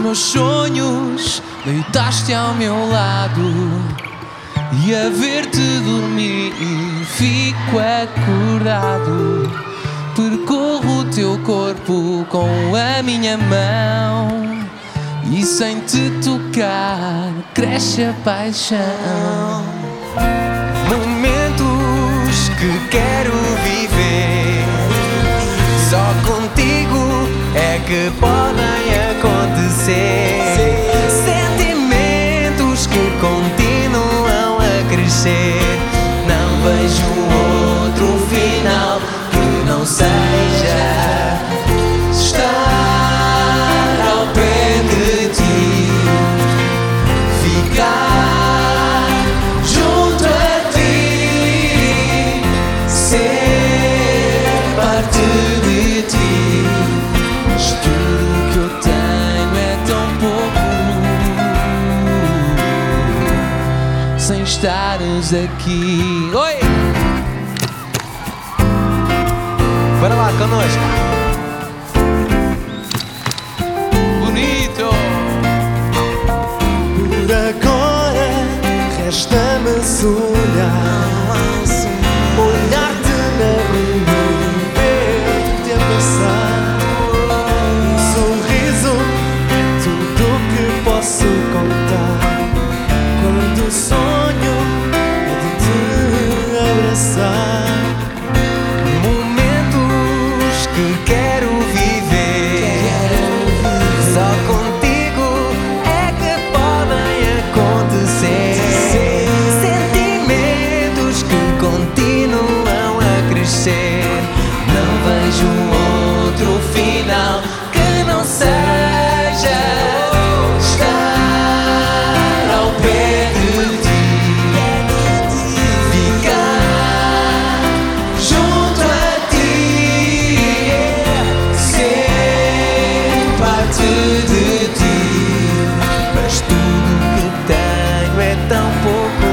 meus sonhos, deitaste ao meu lado, e a ver-te dormir fico acordado. Percorro o teu corpo com a minha mão, e sem te tocar cresce a paixão. Momentos que quero viver, só contigo é que podem acontecer. Sentimentos que continuam a crescer. Não vejo outro final que não seja estar ao pé de ti, ficar junto a ti, ser parte de ti. Mas tudo que eu tenho é tão pouco sem estares aqui. Oi! Bora lá, connosco. Bonito! Por agora resta-me olhar-te na rua e ver-te a passar. Um sorriso é tudo que posso contar. Quando sonho é de te abraçar. Momentos que quero viver, só contigo é que podem acontecer. Sentimentos que continuam a crescer. Não vejo outro final que não seja estar ao pé de ti, ficar junto a ti, ser parte de ti. Mas tudo que tenho é tão pouco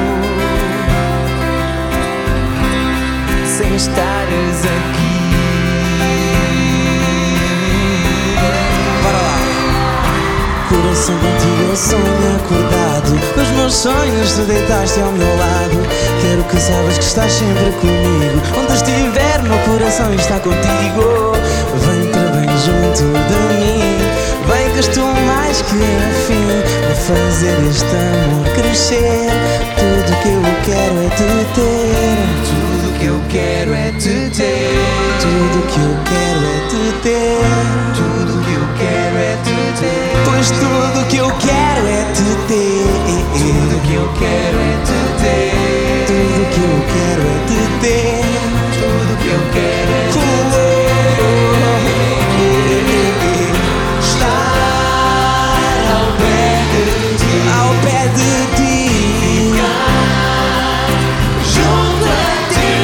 sem estares aqui. Bora lá. Coração, contigo eu sonho acordado. Nos meus sonhos tu deitaste ao meu lado. Quero que saibas que estás sempre comigo. Onde estiver, meu coração está contigo. Vem para bem junto de mim. Vem que estou mais que afim a fazer este amor crescer. Tudo que eu quero é te ter. Tudo que eu quero é te ter. Tudo que eu quero é te ter. Tudo que eu quero é te ter. Pois tudo que eu quero é te ter. Tudo que eu quero é te ter. Tudo que eu quero é te ter. Tudo que eu quero é te ter. Estar ao pé de ti, Ao pé de ti, ficar junto a ti,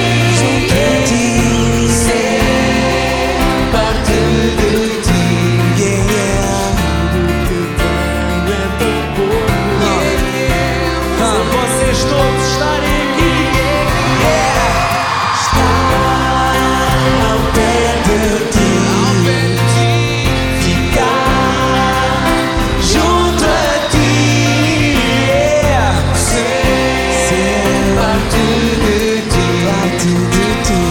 ser parte de ti. yeah, yeah. Vocês todos estarem aqui. Estar ao pé de ti, Ficar junto a ti, ser parte de ti. parte de ti.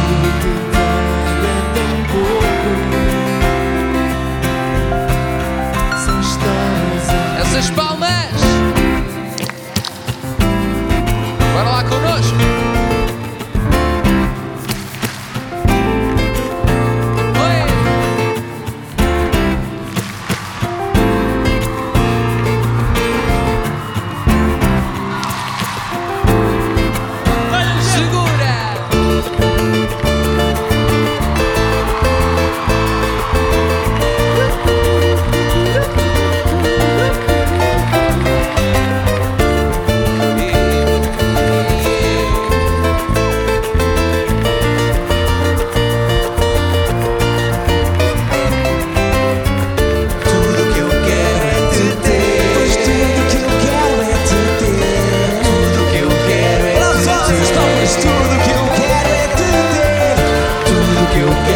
Essas palmas! Bora lá connosco! Oi! Segura! Tudo que eu quero é te ter. Pois tudo que eu quero é te ter. Tudo que eu quero é te ter. Pois tudo que eu quero é te ter. Tudo que eu quero